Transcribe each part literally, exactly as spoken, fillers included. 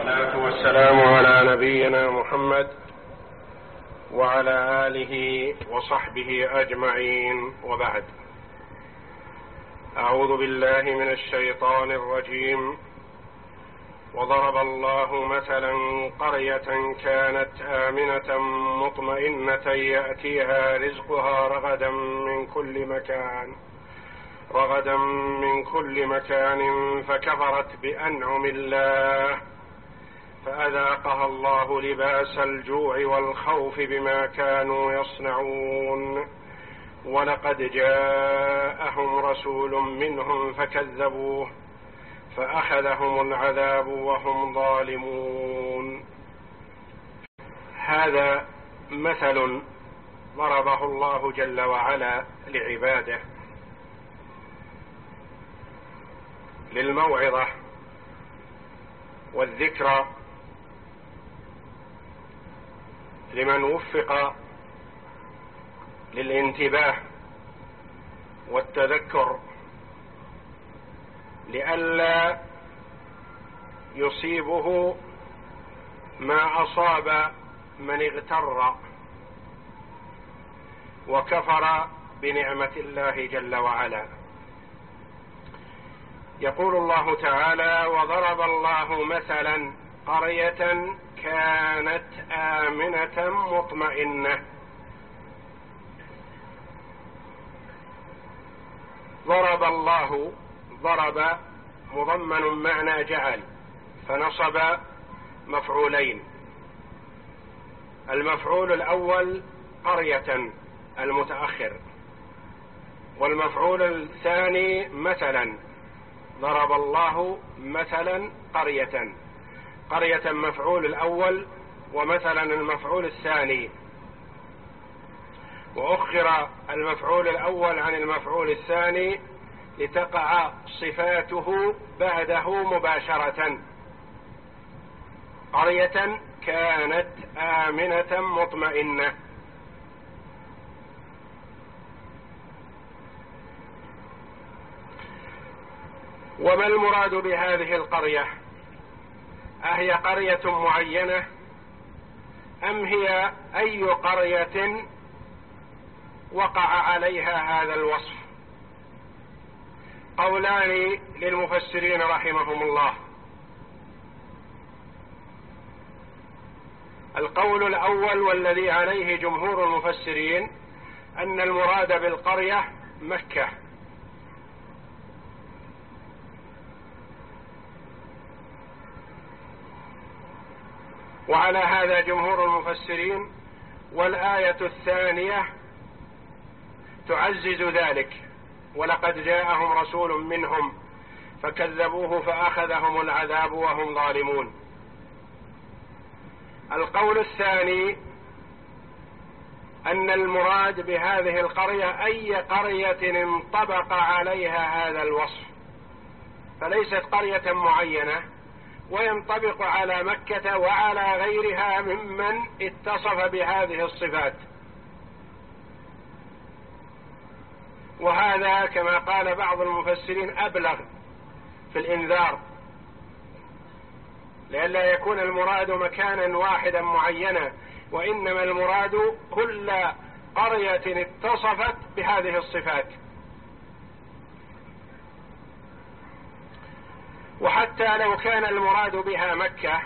والصلاة والسلام على نبينا محمد وعلى آله وصحبه أجمعين، وبعد. أعوذ بالله من الشيطان الرجيم. وضرب الله مثلا قرية كانت آمنة مطمئنة يأتيها رزقها رغدا من كل مكان رغدا من كل مكان فكفرت بأنعم الله فأذاقها الله لباس الجوع والخوف بما كانوا يصنعون. ولقد جاءهم رسول منهم فكذبوه فأخذهم العذاب وهم ظالمون. هذا مثل ضربه الله جل وعلا لعباده للموعظة والذكرى لمن وفق للانتباه والتذكر لئلا يصيبه ما أصاب من اغتر وكفر بنعمة الله جل وعلا. يقول الله تعالى: وضرب الله مثلا قرية كانت آمنة مطمئنة. ضرب الله، ضرب مضمن معنى جعل، فنصب مفعولين. المفعول الأول قرية المتأخر، والمفعول الثاني مثلا. ضرب الله مثلا قرية، قرية مفعول الأول ومثلا المفعول الثاني، وأخر المفعول الأول عن المفعول الثاني لتقع صفاته بعده مباشرة. قرية كانت آمنة مطمئنة. وما المراد بهذه القرية؟ أهي قرية معينة أم هي أي قرية وقع عليها هذا الوصف؟ قولان للمفسرين رحمهم الله. القول الأول والذي عليه جمهور المفسرين أن المراد بالقرية مكة، وعلى هذا جمهور المفسرين. والآية الثانية تعزز ذلك: ولقد جاءهم رسول منهم فكذبوه فأخذهم العذاب وهم ظالمون. القول الثاني أن المراد بهذه القرية أي قرية انطبق عليها هذا الوصف، فليست قرية معينة، وينطبق على مكة وعلى غيرها ممن اتصف بهذه الصفات. وهذا كما قال بعض المفسرين أبلغ في الإنذار، لئلا يكون المراد مكانا واحدا معينا، وإنما المراد كل قرية اتصفت بهذه الصفات. وحتى لو كان المراد بها مكة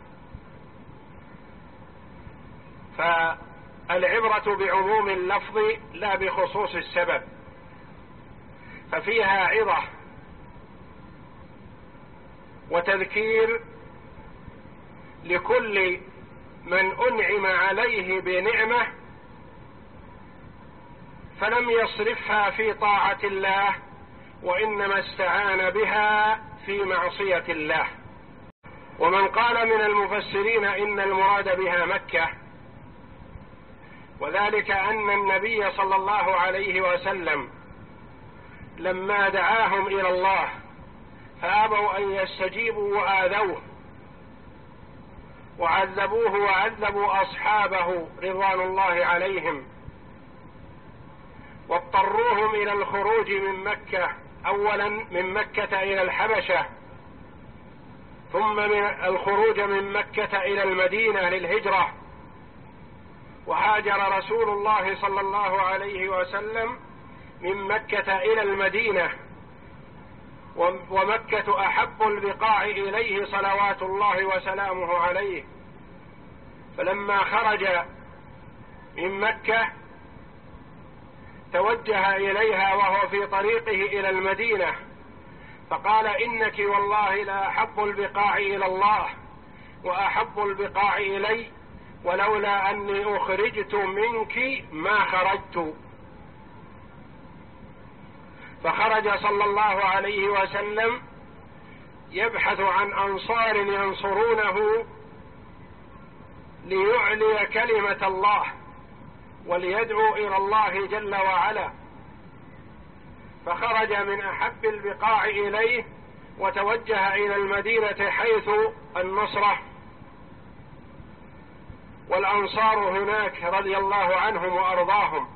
فالعبرة بعموم اللفظ لا بخصوص السبب، ففيها عظة وتذكير لكل من أنعم عليه بنعمة فلم يصرفها في طاعة الله، وإنما استعان بها في معصية الله. ومن قال من المفسرين إن المراد بها مكة، وذلك أن النبي صلى الله عليه وسلم لما دعاهم إلى الله فأبوا أن يستجيبوا وآذوه وعذبوه وعذبوا أصحابه رضوان الله عليهم، واضطروهم إلى الخروج من مكة، أولا من مكة إلى الحبشة، ثم من الخروج من مكة إلى المدينة للهجرة، وهاجر رسول الله صلى الله عليه وسلم من مكة إلى المدينة، ومكة أحب البقاع إليه صلوات الله وسلامه عليه. فلما خرج من مكة توجه إليها وهو في طريقه إلى المدينة، فقال: إنك والله لا أحب البقاع إلى الله وأحب البقاع إلي، ولولا أني أخرجت منك ما خرجت. فخرج صلى الله عليه وسلم يبحث عن أنصار ينصرونه ليعلي كلمة الله وليدعو إلى الله جل وعلا، فخرج من أحب البقاع إليه وتوجه إلى المدينة حيث النصرة والأنصار هناك رضي الله عنهم وأرضاهم.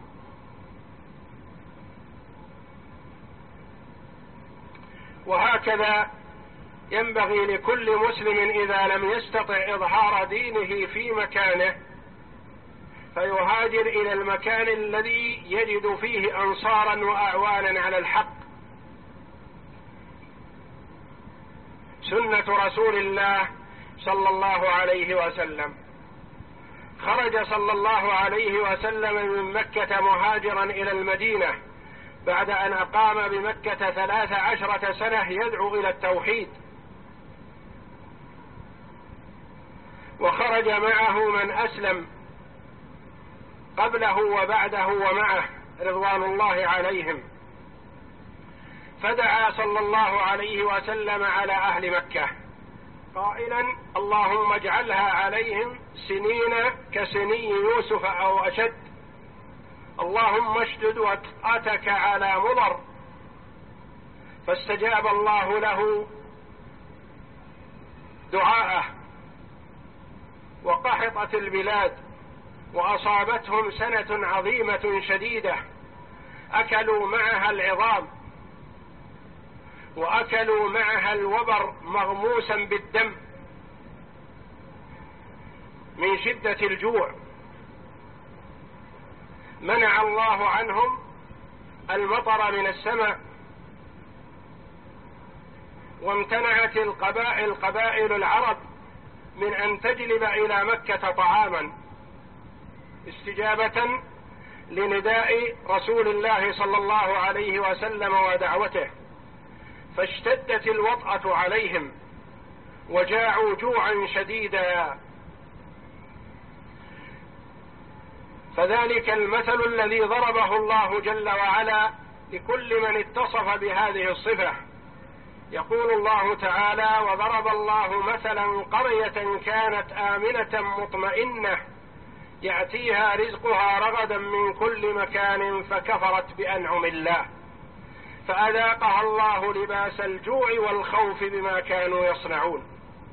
وهكذا ينبغي لكل مسلم إذا لم يستطع إظهار دينه في مكانه فيهاجر إلى المكان الذي يجد فيه أنصارا وأعوانا على الحق. سنة رسول الله صلى الله عليه وسلم. خرج صلى الله عليه وسلم من مكة مهاجرا إلى المدينة بعد أن أقام بمكة ثلاث عشرة سنة يدعو إلى التوحيد، وخرج معه من أسلم قبله وبعده ومعه رضوان الله عليهم، فدعا صلى الله عليه وسلم على أهل مكة قائلا: اللهم اجعلها عليهم سنين كسني يوسف أو أشد، اللهم اشدد وطأتك على مضر. فاستجاب الله له دعاءه وقحطت البلاد وأصابتهم سنة عظيمة شديدة أكلوا معها العظام وأكلوا معها الوبر مغموسا بالدم من شدة الجوع. منع الله عنهم المطر من السماء، وامتنعت القبائل قبائل العرب من أن تجلب إلى مكة طعاما استجابة لنداء رسول الله صلى الله عليه وسلم ودعوته، فاشتدت الوطأة عليهم وجاعوا جوعا شديدا. فذلك المثل الذي ضربه الله جل وعلا لكل من اتصف بهذه الصفة. يقول الله تعالى: وضرب الله مثلا قرية كانت آمنة مطمئنة يأتيها رزقها رغدا من كل مكان فكفرت بأنعم الله فأذاقها الله لباس الجوع والخوف بما كانوا يصنعون.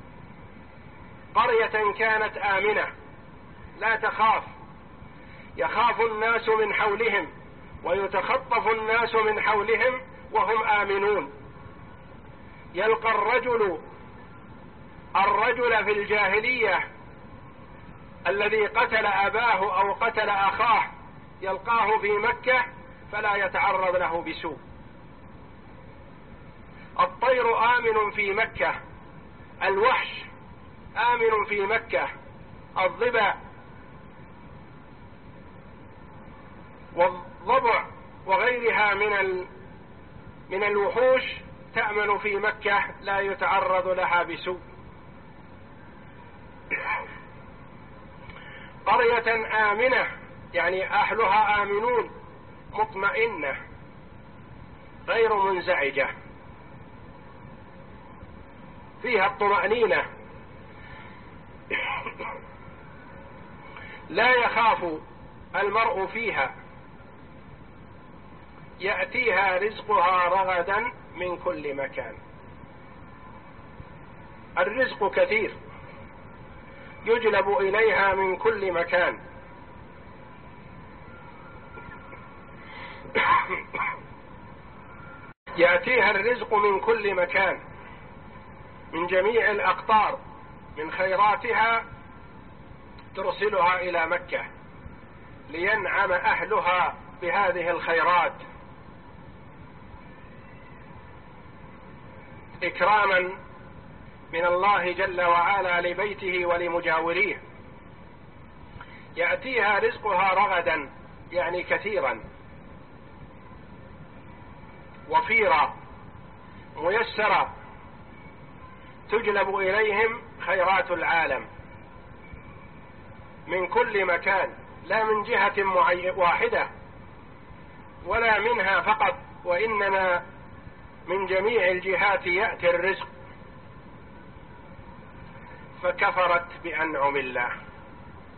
قرية كانت آمنة لا تخاف، يخاف الناس من حولهم ويتخطف الناس من حولهم وهم آمنون. يلقى الرجل الرجل في الجاهلية الذي قتل أباه أو قتل أخاه يلقاه في مكة فلا يتعرض له بسوء. الطير آمن في مكة، الوحش آمن في مكة، الظبا والضبع وغيرها من ال... من الوحوش تأمن في مكة لا يتعرض لها بسوء. قرية آمنة يعني أهلها آمنون مطمئنة غير منزعجة، فيها الطمأنينة، لا يخاف المرء فيها، يأتيها رزقها رغدا من كل مكان. الرزق كثير يجلب إليها من كل مكان. يأتيها الرزق من كل مكان، من جميع الأقطار من خيراتها ترسلها إلى مكة لينعم أهلها بهذه الخيرات إكراما من الله جل وعلا لبيته ولمجاوريه. يأتيها رزقها رغدا، يعني كثيرا، وفيرا، ميسرا، تجلب إليهم خيرات العالم من كل مكان، لا من جهة واحدة ولا منها فقط، وإنما من جميع الجهات يأتي الرزق. فكفرت بأنعم الله.